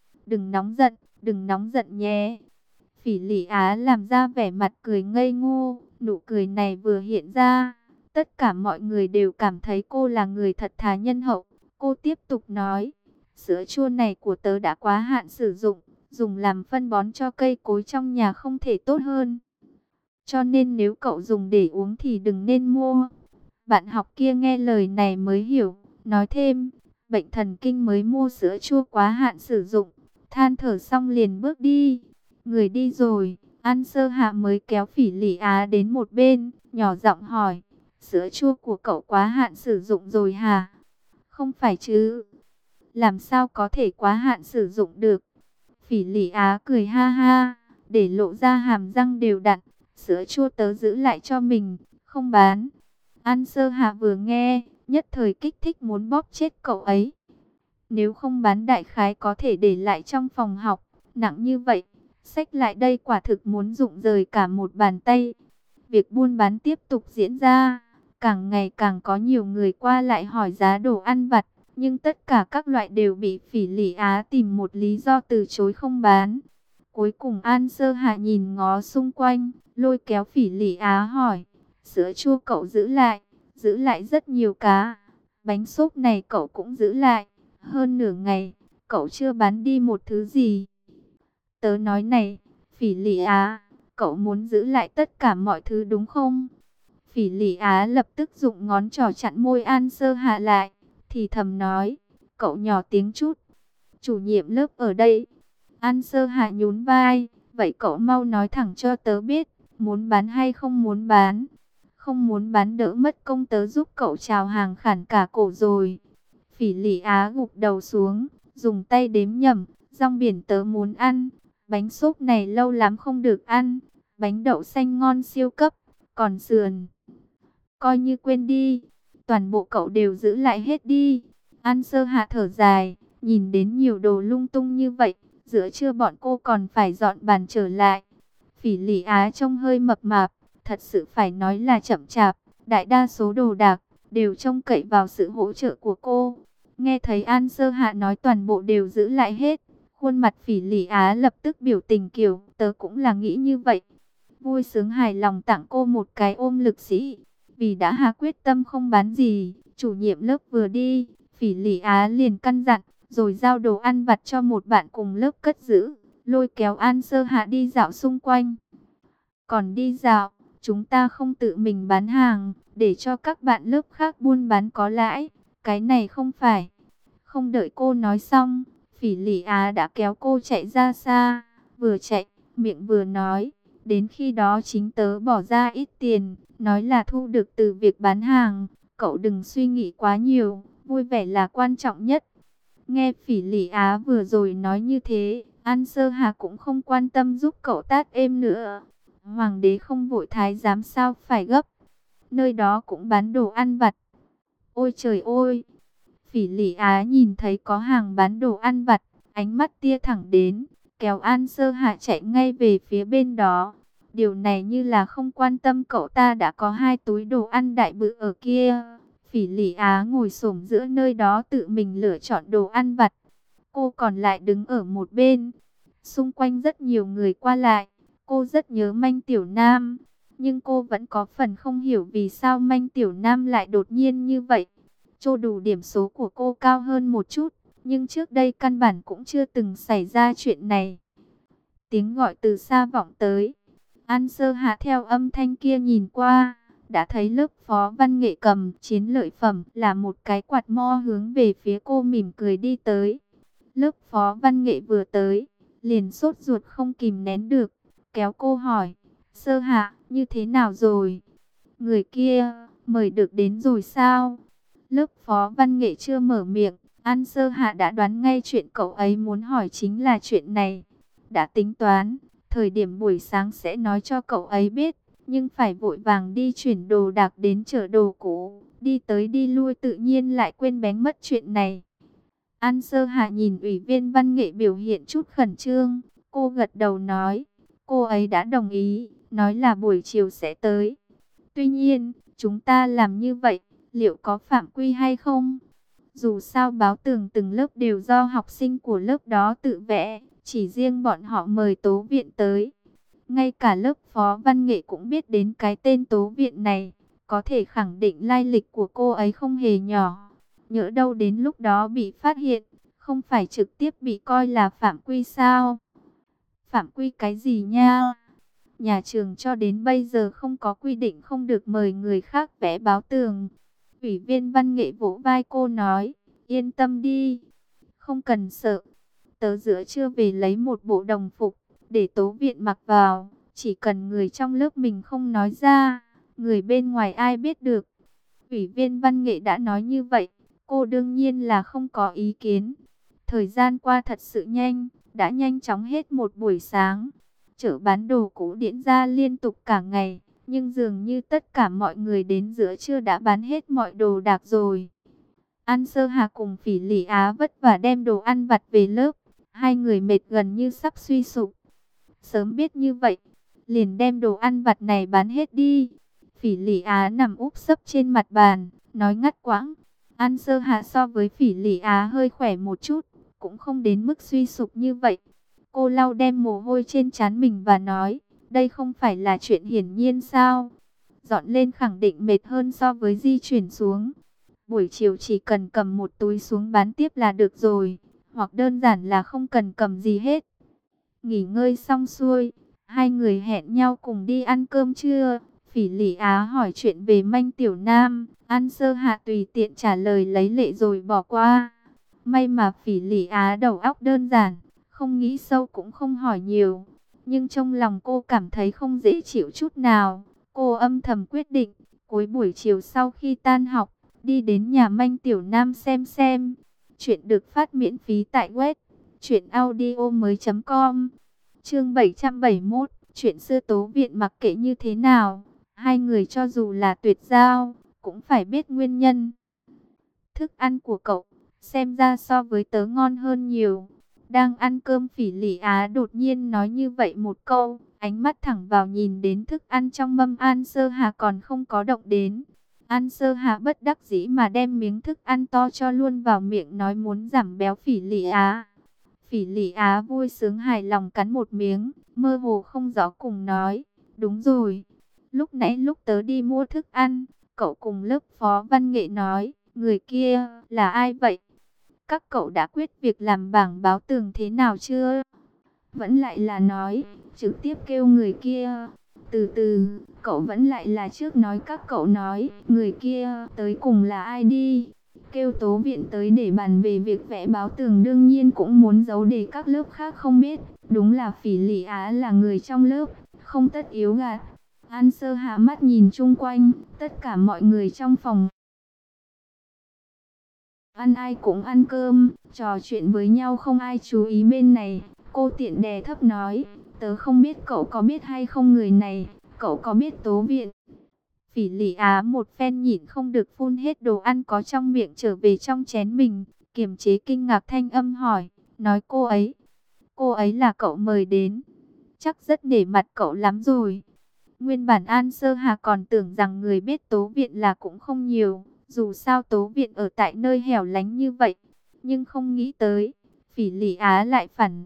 Đừng nóng giận nhé. Phỉ Lị Á làm ra vẻ mặt cười ngây ngô, nụ cười này vừa hiện ra, tất cả mọi người đều cảm thấy cô là người thật thà nhân hậu. Cô tiếp tục nói, sữa chua này của tớ đã quá hạn sử dụng, dùng làm phân bón cho cây cối trong nhà không thể tốt hơn. Cho nên nếu cậu dùng để uống thì đừng nên mua. Bạn học kia nghe lời này mới hiểu, nói thêm, bệnh thần kinh mới mua sữa chua quá hạn sử dụng, than thở xong liền bước đi. Người đi rồi, An Sơ Hạ mới kéo Phỉ Lị Á đến một bên, nhỏ giọng hỏi, sữa chua của cậu quá hạn sử dụng rồi hả? Không phải chứ, làm sao có thể quá hạn sử dụng được? Phỉ Lị Á cười ha ha, để lộ ra hàm răng đều đặn, sữa chua tớ giữ lại cho mình, không bán. An Sơ Hạ vừa nghe, nhất thời kích thích muốn bóp chết cậu ấy. Nếu không bán đại khái có thể để lại trong phòng học, nặng như vậy, Xách lại đây quả thực muốn rụng rời cả một bàn tay. Việc buôn bán tiếp tục diễn ra, càng ngày càng có nhiều người qua lại hỏi giá đồ ăn vặt, nhưng tất cả các loại đều bị Phỉ Lị Á tìm một lý do từ chối không bán. Cuối cùng An Sơ Hạ nhìn ngó xung quanh, lôi kéo Phỉ Lị Á hỏi, sữa chua cậu giữ lại rất nhiều cá. Bánh xốp này cậu cũng giữ lại, hơn nửa ngày, cậu chưa bán đi một thứ gì. Tớ nói này, Phỉ Lị Á, cậu muốn giữ lại tất cả mọi thứ đúng không? Phỉ Lị Á lập tức dụng ngón trỏ chặn môi An Sơ Hạ lại, thì thầm nói, cậu nhỏ tiếng chút. Chủ nhiệm lớp ở đây. An Sơ Hạ nhún vai, vậy cậu mau nói thẳng cho tớ biết, muốn bán hay không muốn bán? Không muốn bán đỡ mất công tớ giúp cậu chào hàng khản cả cổ rồi. Phỉ Lị Á gục đầu xuống, dùng tay đếm nhẩm, rong biển tớ muốn ăn, bánh xốp này lâu lắm không được ăn, bánh đậu xanh ngon siêu cấp, còn sườn coi như quên đi, toàn bộ cậu đều giữ lại hết đi. An Sơ Hạ thở dài, nhìn đến nhiều đồ lung tung như vậy, giữa trưa bọn cô còn phải dọn bàn trở lại. Phỉ Lị Á trông hơi mập mạp, thật sự phải nói là chậm chạp, đại đa số đồ đạc đều trông cậy vào sự hỗ trợ của cô. Nghe thấy An Sơ Hạ nói toàn bộ đều giữ lại hết, khuôn mặt Phỉ Lị Á lập tức biểu tình kiểu, tớ cũng là nghĩ như vậy. Vui sướng hài lòng tặng cô một cái ôm lực sĩ. Vì đã hạ quyết tâm không bán gì, chủ nhiệm lớp vừa đi, Phỉ Lị Á liền căn dặn, rồi giao đồ ăn vặt cho một bạn cùng lớp cất giữ, lôi kéo An Sơ Hạ đi dạo xung quanh. Còn đi dạo, chúng ta không tự mình bán hàng, để cho các bạn lớp khác buôn bán có lãi, cái này không phải. Không đợi cô nói xong, Phỉ Lị Á đã kéo cô chạy ra xa, vừa chạy, miệng vừa nói, đến khi đó chính tớ bỏ ra ít tiền, nói là thu được từ việc bán hàng, cậu đừng suy nghĩ quá nhiều, vui vẻ là quan trọng nhất. Nghe Phỉ Lị Á vừa rồi nói như thế, An Sơ Hà cũng không quan tâm giúp cậu tát êm nữa. Hoàng đế không vội thái giám sao phải gấp, nơi đó cũng bán đồ ăn vặt. Ôi trời ơi! Phỉ Lị Á nhìn thấy có hàng bán đồ ăn vặt, ánh mắt tia thẳng đến, kéo An Sơ Hạ chạy ngay về phía bên đó. Điều này như là không quan tâm cậu ta đã có hai túi đồ ăn đại bự ở kia. Phỉ Lị Á ngồi xổm giữa nơi đó tự mình lựa chọn đồ ăn vặt. Cô còn lại đứng ở một bên. Xung quanh rất nhiều người qua lại. Cô rất nhớ Manh Tiểu Nam. Nhưng cô vẫn có phần không hiểu vì sao Manh Tiểu Nam lại đột nhiên như vậy. Cho đủ điểm số của cô cao hơn một chút, nhưng trước đây căn bản cũng chưa từng xảy ra chuyện này. Tiếng gọi từ xa vọng tới. An Sơ Hạ theo âm thanh kia nhìn qua, đã thấy lớp phó văn nghệ cầm chiến lợi phẩm là một cái quạt mo hướng về phía cô mỉm cười đi tới. Lớp phó văn nghệ vừa tới, liền sốt ruột không kìm nén được, kéo cô hỏi, Sơ Hạ, như thế nào rồi? Người kia, mời được đến rồi sao? Lớp phó văn nghệ chưa mở miệng, An Sơ Hạ đã đoán ngay chuyện cậu ấy muốn hỏi chính là chuyện này. Đã tính toán, thời điểm buổi sáng sẽ nói cho cậu ấy biết, nhưng phải vội vàng đi chuyển đồ đạc đến chợ đồ cũ, đi tới đi lui tự nhiên lại quên bén mất chuyện này. An Sơ Hạ nhìn ủy viên văn nghệ biểu hiện chút khẩn trương, cô gật đầu nói, cô ấy đã đồng ý, nói là buổi chiều sẽ tới. Tuy nhiên, chúng ta làm như vậy, liệu có phạm quy hay không? Dù sao báo tường từng lớp đều do học sinh của lớp đó tự vẽ, chỉ riêng bọn họ mời Tố Viện tới. Ngay cả lớp phó văn nghệ cũng biết đến cái tên Tố Viện này, có thể khẳng định lai lịch của cô ấy không hề nhỏ. Nhỡ đâu đến lúc đó bị phát hiện, không phải trực tiếp bị coi là phạm quy sao? Phạm quy cái gì nha? Nhà trường cho đến bây giờ không có quy định không được mời người khác vẽ báo tường. Ủy viên văn nghệ vỗ vai cô nói, yên tâm đi, không cần sợ. Tớ giữa trưa về lấy một bộ đồng phục, để Tố Viện mặc vào. Chỉ cần người trong lớp mình không nói ra, người bên ngoài ai biết được. Ủy viên văn nghệ đã nói như vậy, cô đương nhiên là không có ý kiến. Thời gian qua thật sự nhanh, đã nhanh chóng hết một buổi sáng. Chợ bán đồ cũ diễn ra liên tục cả ngày, nhưng dường như tất cả mọi người đến giữa trưa đã bán hết mọi đồ đạc rồi. An Sơ Hà cùng Phỉ Lị Á vất vả đem đồ ăn vặt về lớp, hai người mệt gần như sắp suy sụp. Sớm biết như vậy, liền đem đồ ăn vặt này bán hết đi. Phỉ Lị Á nằm úp sấp trên mặt bàn, nói ngắt quãng. An Sơ Hạ so với Phỉ Lị Á hơi khỏe một chút, cũng không đến mức suy sụp như vậy. Cô lau đem mồ hôi trên trán mình và nói, đây không phải là chuyện hiển nhiên sao? Dọn lên khẳng định mệt hơn so với di chuyển xuống. Buổi chiều chỉ cần cầm một túi xuống bán tiếp là được rồi, hoặc đơn giản là không cần cầm gì hết. Nghỉ ngơi xong xuôi, hai người hẹn nhau cùng đi ăn cơm trưa. Phỉ Lị Á hỏi chuyện về Manh Tiểu Nam, An Sơ Hạ tùy tiện trả lời lấy lệ rồi bỏ qua. May mà Phỉ Lị Á đầu óc đơn giản, không nghĩ sâu cũng không hỏi nhiều. Nhưng trong lòng cô cảm thấy không dễ chịu chút nào. Cô âm thầm quyết định, cuối buổi chiều sau khi tan học, đi đến nhà Manh Tiểu Nam xem. Chuyện được phát miễn phí tại web truyệnaudiomoi.com. Chương 771, chuyện xưa Tố Viện mặc kệ như thế nào, hai người cho dù là tuyệt giao, cũng phải biết nguyên nhân. Thức ăn của cậu, xem ra so với tớ ngon hơn nhiều. Đang ăn cơm Phỉ Lị Á đột nhiên nói như vậy một câu, ánh mắt thẳng vào nhìn đến thức ăn trong mâm An Sơ Hà còn không có động đến. An Sơ Hà bất đắc dĩ mà đem miếng thức ăn to cho luôn vào miệng nói muốn giảm béo Phỉ Lị Á. Phỉ Lị Á vui sướng hài lòng cắn một miếng, mơ hồ không rõ cùng nói, đúng rồi. Lúc nãy lúc tớ đi mua thức ăn, cậu cùng lớp phó văn nghệ nói, người kia là ai vậy? Các cậu đã quyết việc làm bảng báo tường thế nào chưa? Vẫn lại là nói, trực tiếp kêu người kia. Từ từ, cậu vẫn lại là trước nói các cậu nói, người kia tới cùng là ai đi? Kêu Tố Viện tới để bàn về việc vẽ báo tường đương nhiên cũng muốn giấu để các lớp khác không biết. Đúng là Phỉ Lị Á là người trong lớp, không tất yếu gạt. An Sơ hạ mắt nhìn chung quanh, tất cả mọi người trong phòng ăn ai cũng ăn cơm, trò chuyện với nhau không ai chú ý bên này. Cô tiện đè thấp nói, tớ không biết cậu có biết hay không người này, cậu có biết Tố Viện? Phỉ Lị Á một phen nhịn không được phun hết đồ ăn có trong miệng trở về trong chén mình, kiềm chế kinh ngạc thanh âm hỏi, nói cô ấy là cậu mời đến, chắc rất nể mặt cậu lắm rồi. Nguyên bản An Sơ Hà còn tưởng rằng người biết Tố Viện là cũng không nhiều, dù sao Tố Viện ở tại nơi hẻo lánh như vậy, nhưng không nghĩ tới, Phỉ Lị Á lại phản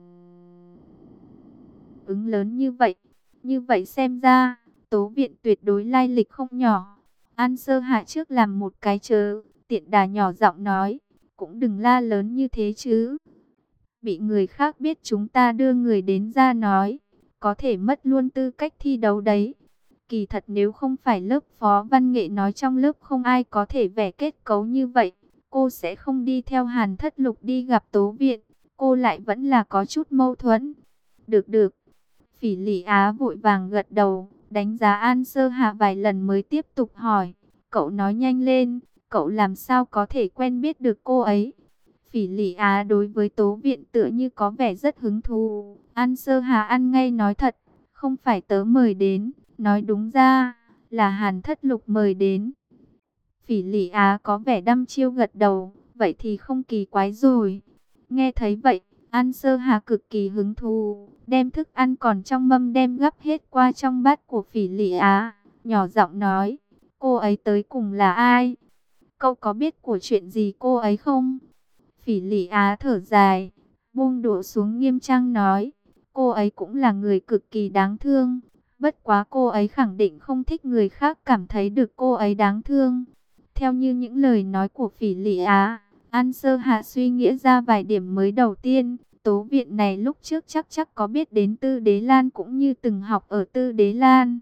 ứng lớn như vậy. Như vậy xem ra, Tố Viện tuyệt đối lai lịch không nhỏ. An Sơ Hạ trước làm một cái chớ, tiện đà nhỏ giọng nói, cũng đừng la lớn như thế chứ. Bị người khác biết chúng ta đưa người đến ra nói, có thể mất luôn tư cách thi đấu đấy. Kỳ thật nếu không phải lớp phó văn nghệ nói trong lớp không ai có thể vẽ kết cấu như vậy, cô sẽ không đi theo Hàn Thất Lục đi gặp Tố Viện. Cô lại vẫn là có chút mâu thuẫn. Được. Phỉ Lị Á vội vàng gật đầu, đánh giá An Sơ Hạ vài lần mới tiếp tục hỏi. Cậu nói nhanh lên, cậu làm sao có thể quen biết được cô ấy? Phỉ Lị Á đối với Tố Viện tựa như có vẻ rất hứng thú. An Sơ Hạ ăn ngay nói thật, không phải tớ mời đến, nói đúng ra là Hàn Thất Lục mời đến. Phỉ Lị Á có vẻ đăm chiêu gật đầu, vậy thì không kỳ quái rồi. Nghe thấy vậy, An Sơ Hà cực kỳ hứng thú, đem thức ăn còn trong mâm đem gắp hết qua trong bát của Phỉ Lị Á, nhỏ giọng nói, cô ấy tới cùng là ai? Cậu có biết của chuyện gì cô ấy không? Phỉ Lị Á thở dài, buông đũa xuống nghiêm trang nói, cô ấy cũng là người cực kỳ đáng thương, bất quá cô ấy khẳng định không thích người khác cảm thấy được cô ấy đáng thương. Theo như những lời nói của Phỉ Lị Á, An Sơ Hạ suy nghĩa ra vài điểm mới. Đầu tiên, Tố Viện này lúc trước chắc có biết đến Tư Đế Lan cũng như từng học ở Tư Đế Lan.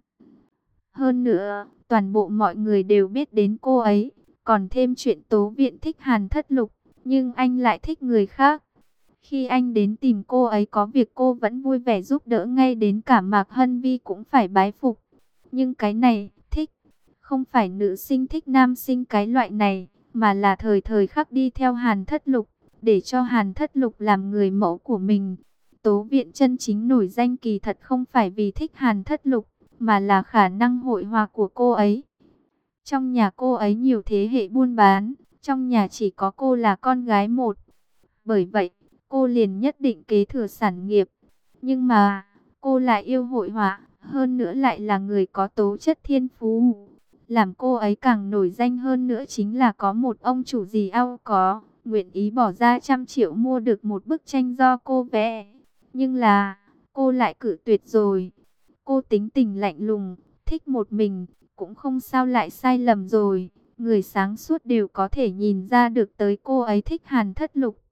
Hơn nữa, toàn bộ mọi người đều biết đến cô ấy, còn thêm chuyện Tố Viện thích Hàn Thất Lục, nhưng anh lại thích người khác. Khi anh đến tìm cô ấy có việc cô vẫn vui vẻ giúp đỡ, ngay đến cả Mạc Hân Vi cũng phải bái phục. Nhưng cái này, thích, không phải nữ sinh thích nam sinh cái loại này, mà là thời thời khắc đi theo Hàn Thất Lục, để cho Hàn Thất Lục làm người mẫu của mình. Tố Viện chân chính nổi danh kỳ thật không phải vì thích Hàn Thất Lục, mà là khả năng hội họa của cô ấy. Trong nhà cô ấy nhiều thế hệ buôn bán, trong nhà chỉ có cô là con gái một. Bởi vậy, cô liền nhất định kế thừa sản nghiệp. Nhưng mà, Cô lại yêu hội họa, hơn nữa lại là người có tố chất thiên phú. Làm cô ấy càng nổi danh hơn nữa chính là có một ông chủ gì có, nguyện ý bỏ ra trăm triệu mua được một bức tranh do cô vẽ. Nhưng là, cô lại cự tuyệt rồi. Cô tính tình lạnh lùng, thích một mình, cũng không sao lại sai lầm rồi. Người sáng suốt đều có thể nhìn ra được tới cô ấy thích Hàn Thất Lục.